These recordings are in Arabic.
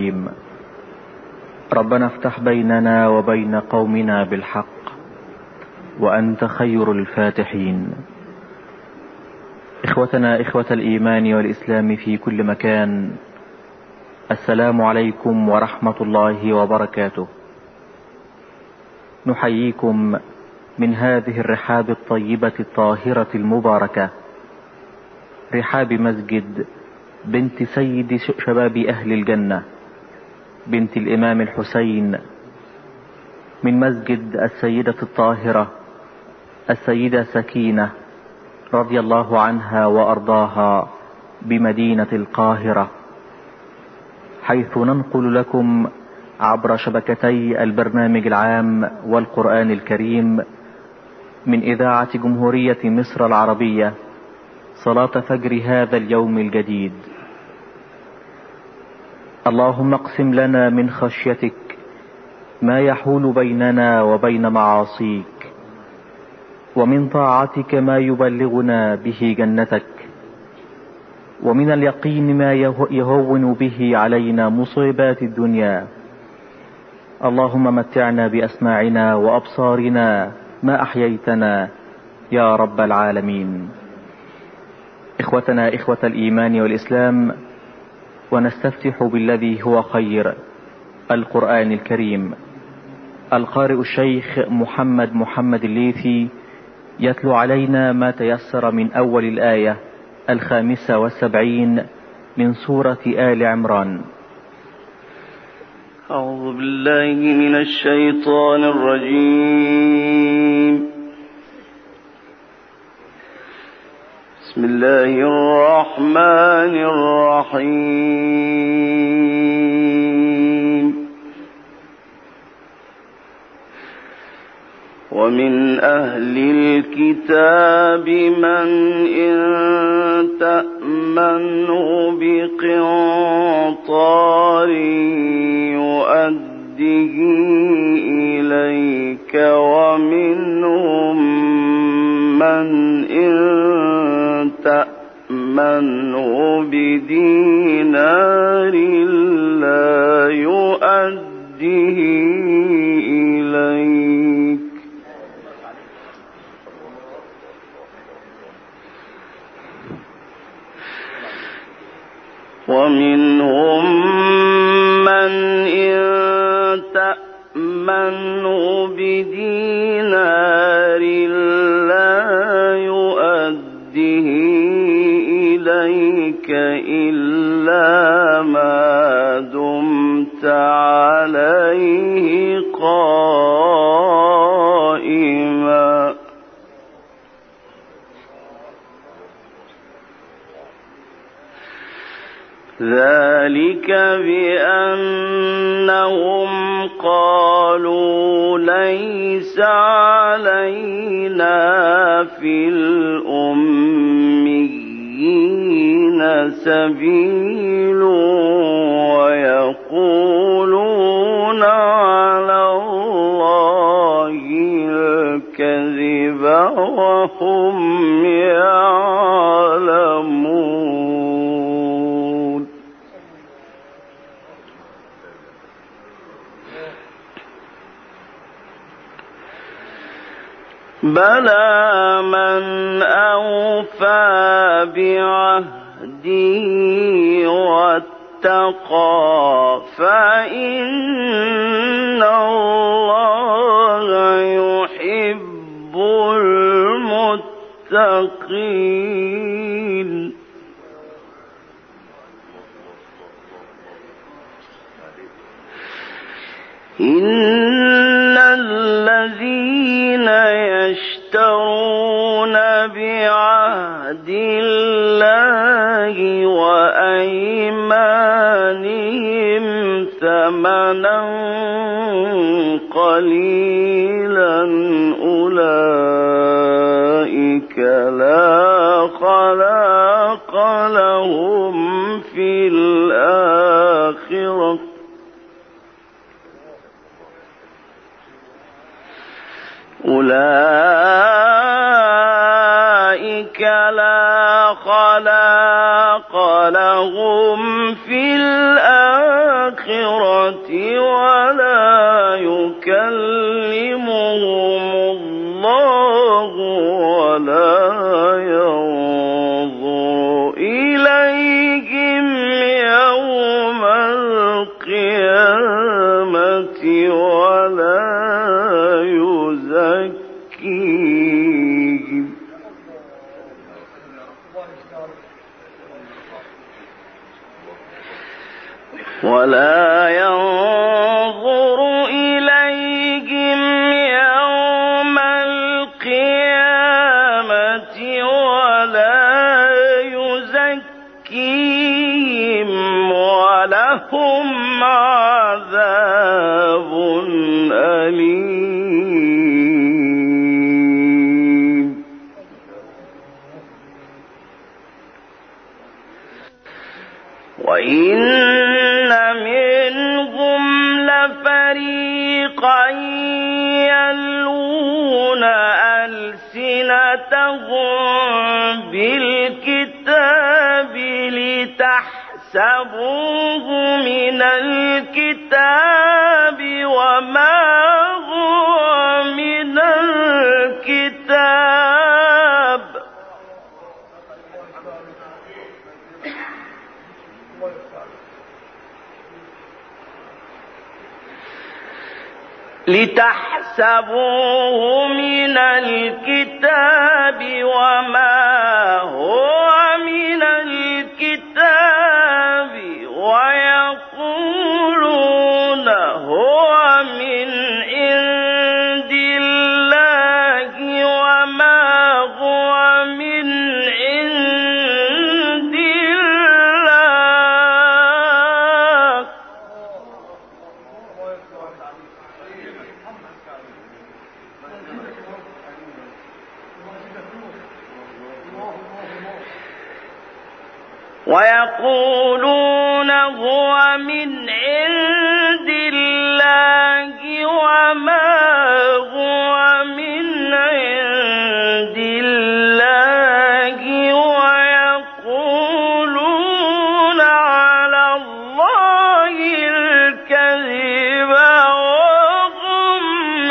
ربنا افتح بيننا وبين قومنا بالحق وأنت خير الفاتحين. إخوتنا إخوة الإيمان والإسلام في كل مكان، السلام عليكم ورحمة الله وبركاته. نحييكم من هذه الرحاب الطيبة الطاهرة المباركة، رحاب مسجد بنت سيد شباب أهل الجنة، بنت الإمام الحسين، من مسجد السيدة الطاهرة السيدة سكينة رضي الله عنها وأرضاها بمدينة القاهرة، حيث ننقل لكم عبر شبكتي البرنامج العام والقرآن الكريم من إذاعة جمهورية مصر العربية صلاة فجر هذا اليوم الجديد. اللهم اقسم لنا من خشيتك ما يحول بيننا وبين معاصيك، ومن طاعتك ما يبلغنا به جنتك، ومن اليقين ما يهون به علينا مصيبات الدنيا. اللهم متعنا بأسماعنا وأبصارنا ما أحييتنا يا رب العالمين. إخوتنا إخوة الإيمان والإسلام، ونستفتح بالذي هو خير، القرآن الكريم. القارئ الشيخ محمد الليثي يتلو علينا ما تيسر من أول الآية 75 من سورة آل عمران. أعوذ بالله من الشيطان الرجيم. بسم الله الرحمن الرحيم. ومن أهل الكتاب من إن تأمنه بقنطار يؤده إليك، ومنهم من إن تأمنه بدينار لا يؤده إليك، ومنهم من إن تأمنه بدينار لا يؤده إليك إلا ما دمت عليه قائما، ذلك بأنهم قالوا ليس علينا في الأميين سبيل، ويقولون على الله الكذب وهم يعلمون. بلى من أوفى بعهده واتقى فإن الله يحب المتقين. إن الذين يشترون بعهد الله وأيمانهم ثمنا قليلا أولئك لا خلاق لهم في الآخرة، أولئك لا خلاق لهم في الآخرة الآخرة ولا يكلمهم الله ولا ينظر إليهم يوم القيامة ولا يزكيهم يوم القيامة ولا يزكيهم ولهم عذاب أليم. وإن منهم لفريقا يلوون ألسنتهم بالكتاب لتحسبوه من الكتاب وما هو من الكتاب وما هو من الكتاب ويقولون هو من عند الله وما هو من عند الله ويقولون هو من عند الله وما هو من عند الله ويقولون على الله الكذب وهم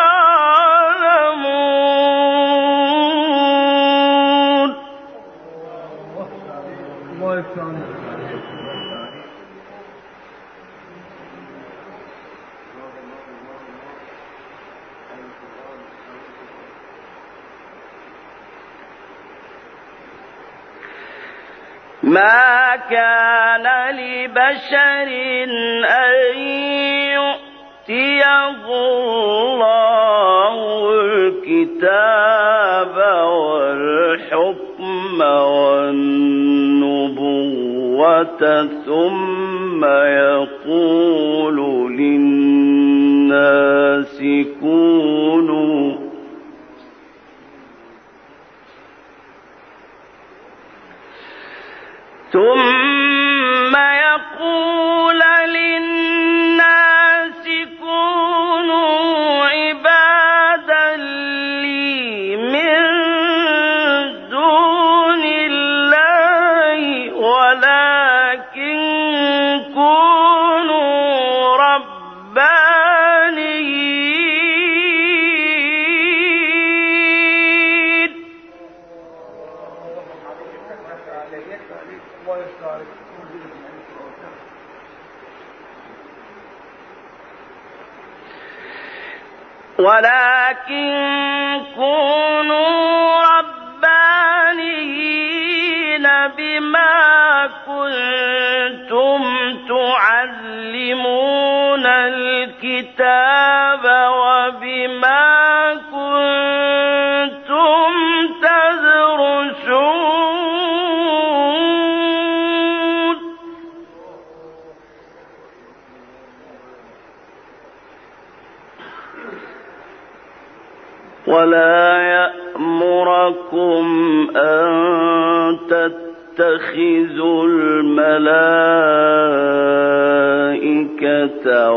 يعلمون. ما كان لبشر أن يؤتيه الله الكتاب والحكم والنبوة ثم يقول للناس كونوا عبادا لي من دون الله ولكن كونوا ربانيين بما كنتم تعلمون الكتاب وبما كنتم تدرسون ولا يأمركم أن تتخذوا الملائكة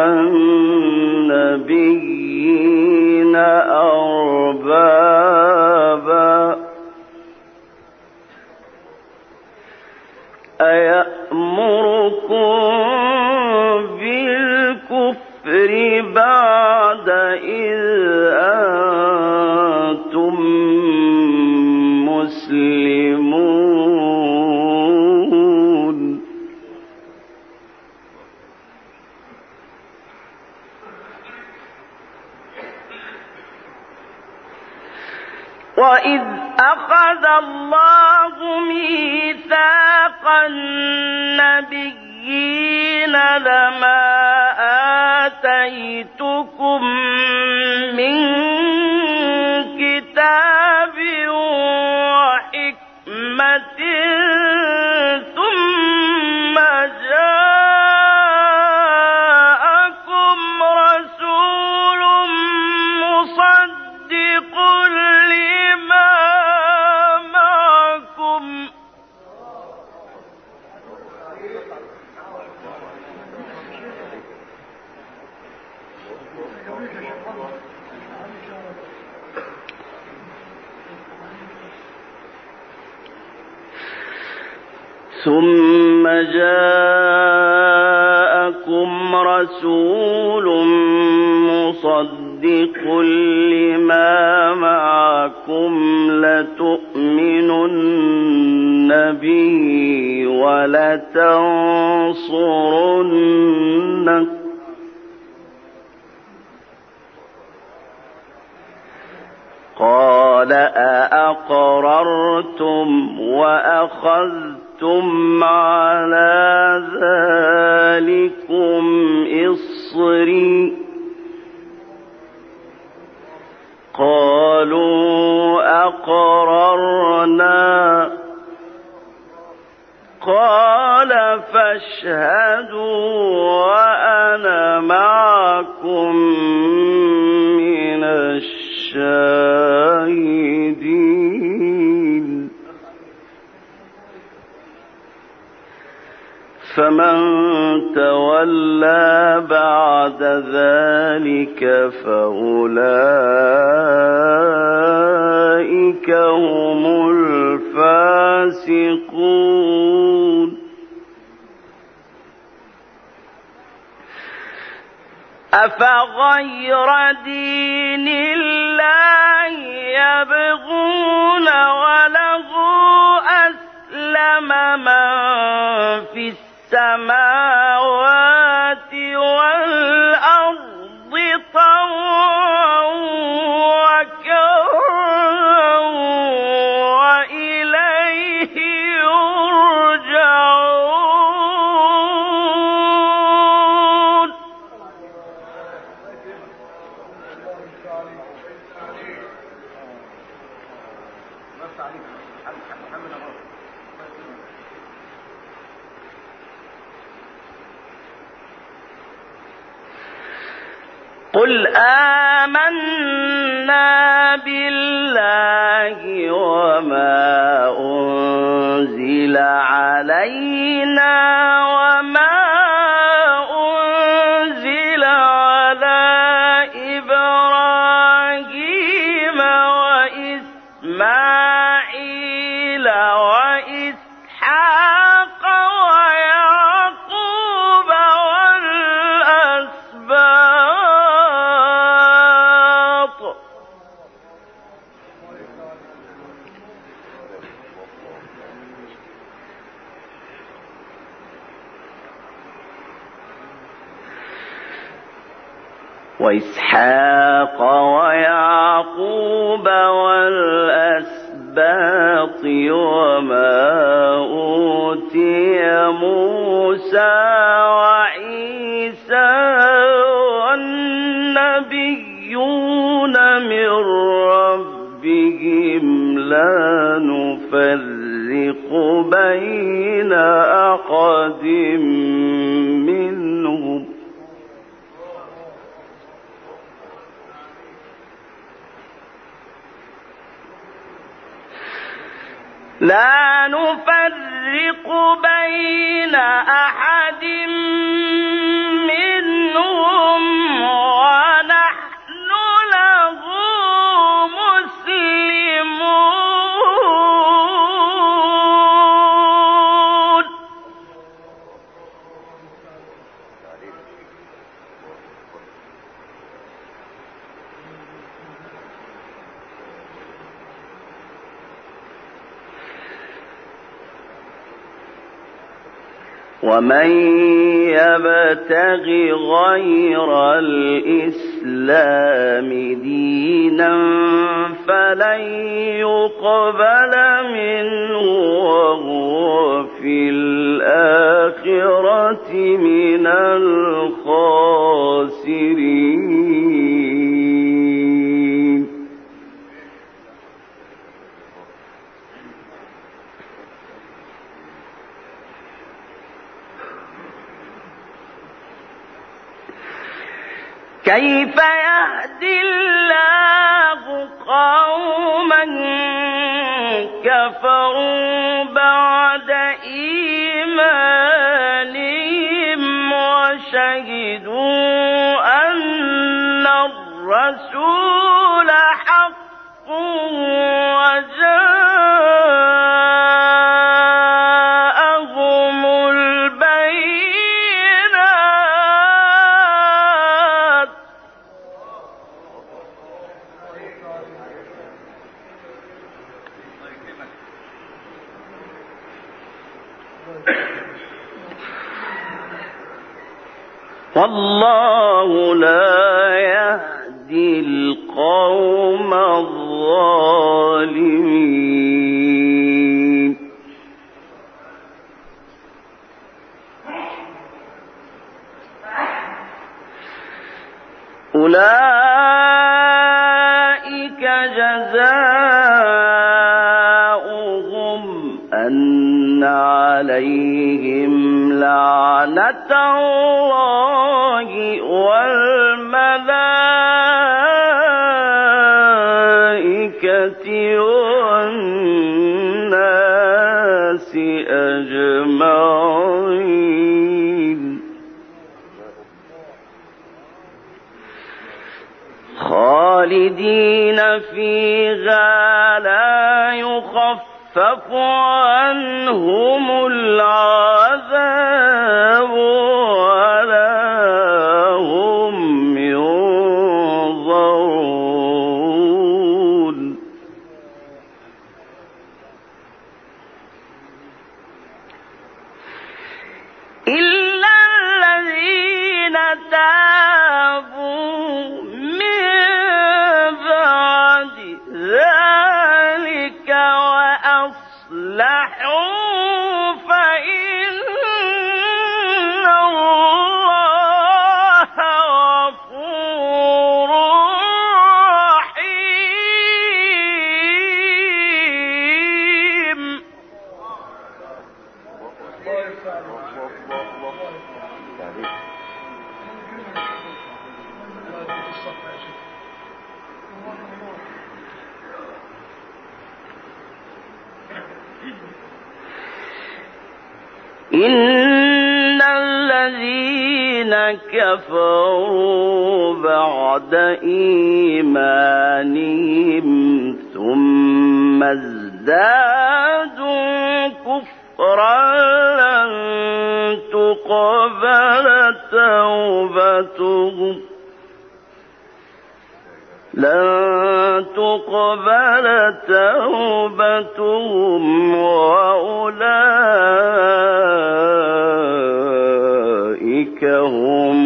والنبيين أربابا أيأمركم وإذ أخذ الله ميثاق النبيين لما آتيتكم من كتاب وحكمة ثم جاءكم رسول مصدق لما معكم ثم جاءكم رسول مصدق لما معكم لتؤمنن به ولتنصرنه قال أأقررتم وأخذتم على ذلكم إصري قالوا أقررنا قال فاشهدوا وأنا معكم من الشاهدين فمن تولى بعد ذلك فأولئك هم الفاسقون أفغير دين الله يبغون وله أسلم من في السماوات والأرض طوعا وكرها وإليه يرجعون قل آمنا بالله وما أنزل علينا وما أنزل على إبراهيم وإسماعيل وإسحاق ويعقوب والأسباط وما أوتي موسى وعيسى والنبيون من ربهم لا نفرق بين أحد منهم لا نفرق بين أحد منهم ونحن له مسلمون ومن يبتغ غير الإسلام دينا فلن يقبل منه وهو في الآخرة من الخاسرين. كيف يهدي الله قوما كفروا بعد إيمانهم وشهدوا أن الرسول حق وجاءهم البينات. والله لا يهدي القوم الظالمين. أولئك جزاؤهم أن عليهم لعنة الله والملائكة والناس أجمعين خالدين فيها لا يخفف عنهم العذاب ولا هم ينظرون. إلا الذين تابوا من بعد ذلك وأصلحوا فإن الله غفور رحيم. إن الذين كفروا بعد إيمانهم ثم ازدادوا كفرا لن تقبل توبتهم وأولئك هم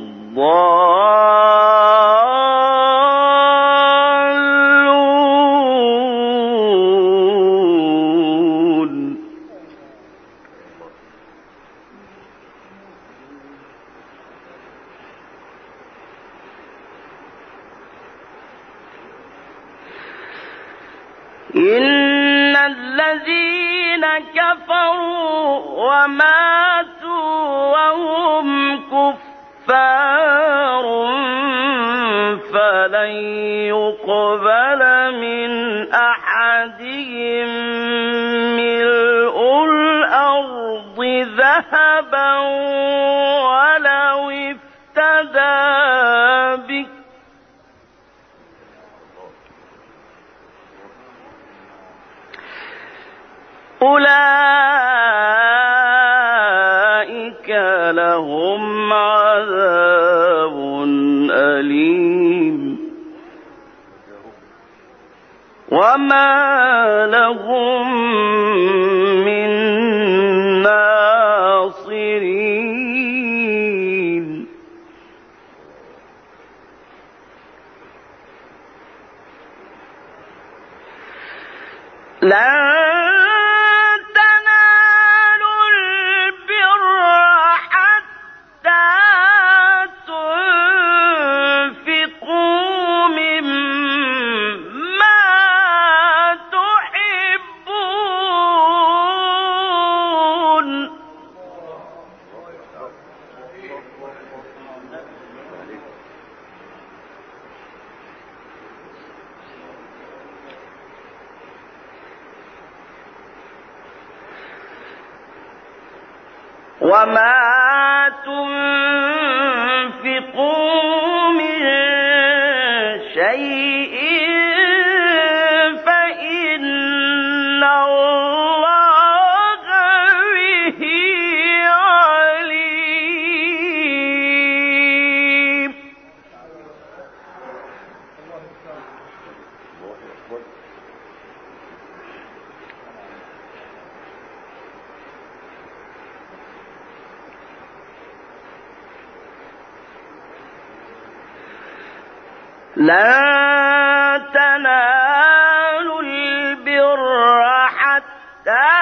الضالون. إن الذين كفروا وماتوا وهم كفار فلن يقبل من أحدهم ملء الأرض ذهبا ولو افتدى به أولئك لهم عذاب أليم وما لهم من ناصرين. تنالوا البر حتى تنفقوا مما تحبون. وما تنفقوا من شيء فإن الله به عليم. لن تنالوا البر حتى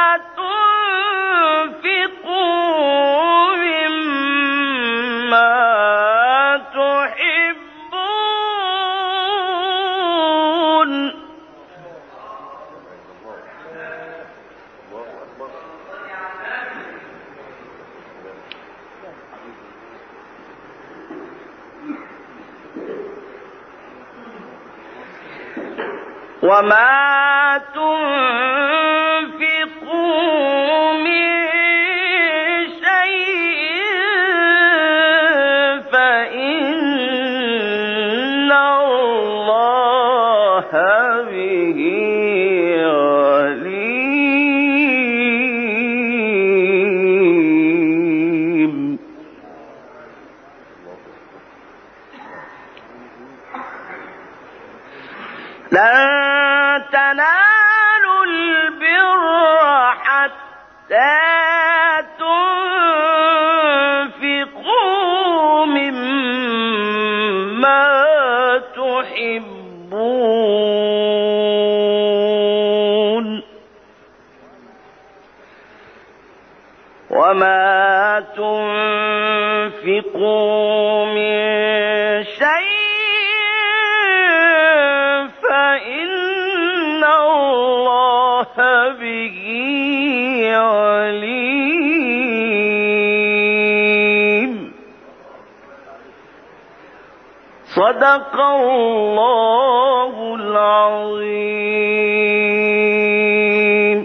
تنفقوا مما تحبون. وما تنفقوا من شيء فإن الله به عليم. لن تنالوا البر حتى تنفقوا مما تحبون. وما تنفقوا من شيء فإن الله به عليم. صدق الله العظيم.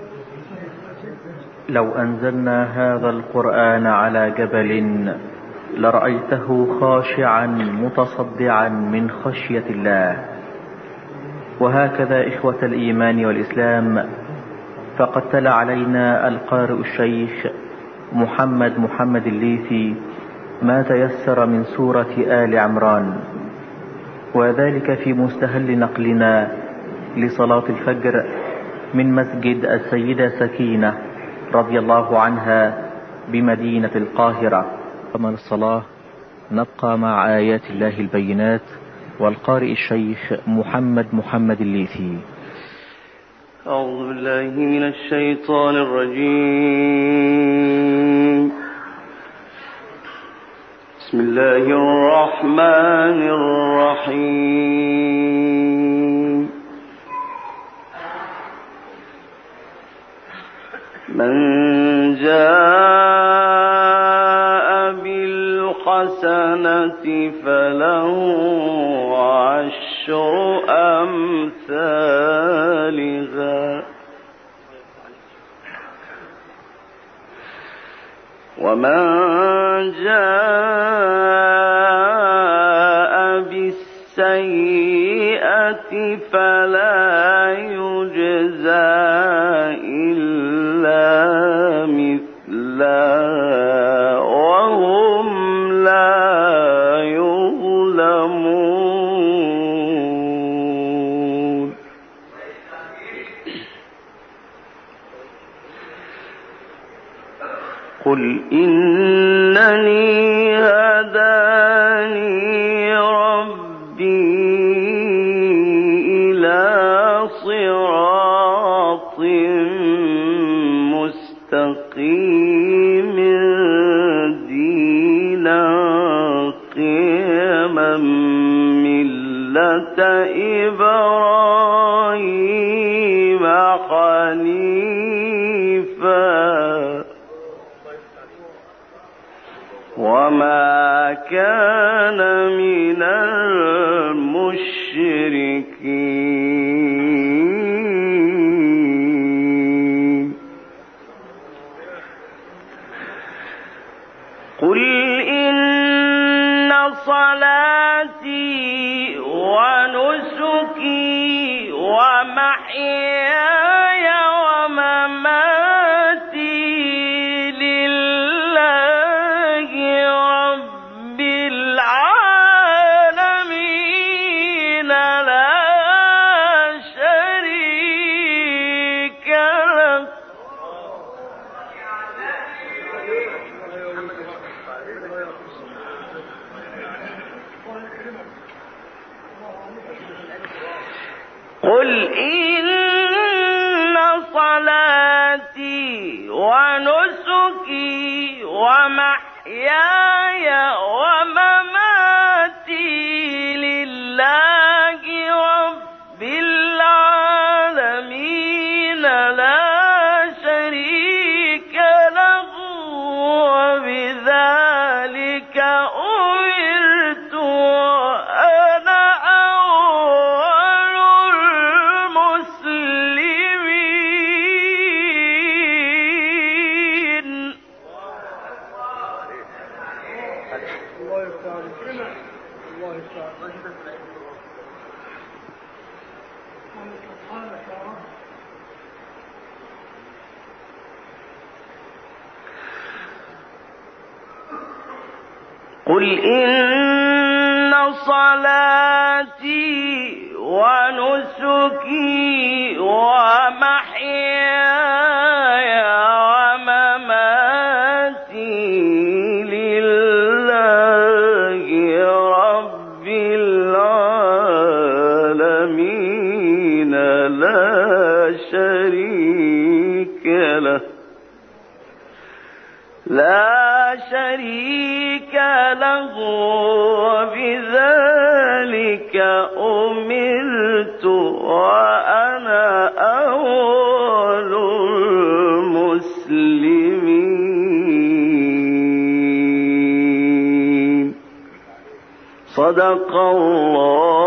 لو أنزلنا هذا القرآن على جبل لرأيته خاشعا متصدعا من خشية الله. وهكذا إخوة الإيمان والإسلام، فقد تلا علينا القارئ الشيخ محمد الليثي ما تيسر من سورة آل عمران، وذلك في مستهل نقلنا لصلاة الفجر من مسجد السيدة سكينة رضي الله عنها بمدينة القاهرة. ومن الصلاة نبقى مع آيات الله البينات والقارئ الشيخ محمد الليثي. أعوذ بالله من الشيطان الرجيم. بسم الله الرحمن الرحيم. من جاء بالحسنة فله عشر أمثالها ومن جاء بالسيئة فلا يجزى إلا مثلها وهم لا يظلمون. قل إنني هداني ربي إلى صراط مِلَّةَ إِبْرَاهِيمَ حَنِيفًا وَمَا كَانَ مِنَ الْمُشْرِكِينَ قُلْ إِنَّ صَلَاتِي وَنُسُكِي وَمَحْيَايَ وَمَمَاتِي لِلَّهِ رَبِّ الْعَالَمِينَ لَا شَرِيكَ لَهُ قُلْ إِنَّ صَلَاتِي وَنُسُكِي وَمَحْيَايَ وَمَمَاتِي لِلَّهِ رَبِّ الْعَالَمِينَ لَا شَرِيكَ لَهُ وَبِذَلِكَ أُمِرْتُ وَأَنَا أَوَّلُ الْمُسْلِمِينَ قُلْ إِنَّ صَلَاتِي وَنُسُكِي وَمَحْيَايَ وَمَمَاتِي لِلَّهِ رَبِّ الْعَالَمِينَ لَا شَرِيكَ له وبذلك أمرت وأنا أول المسلمين صدق الله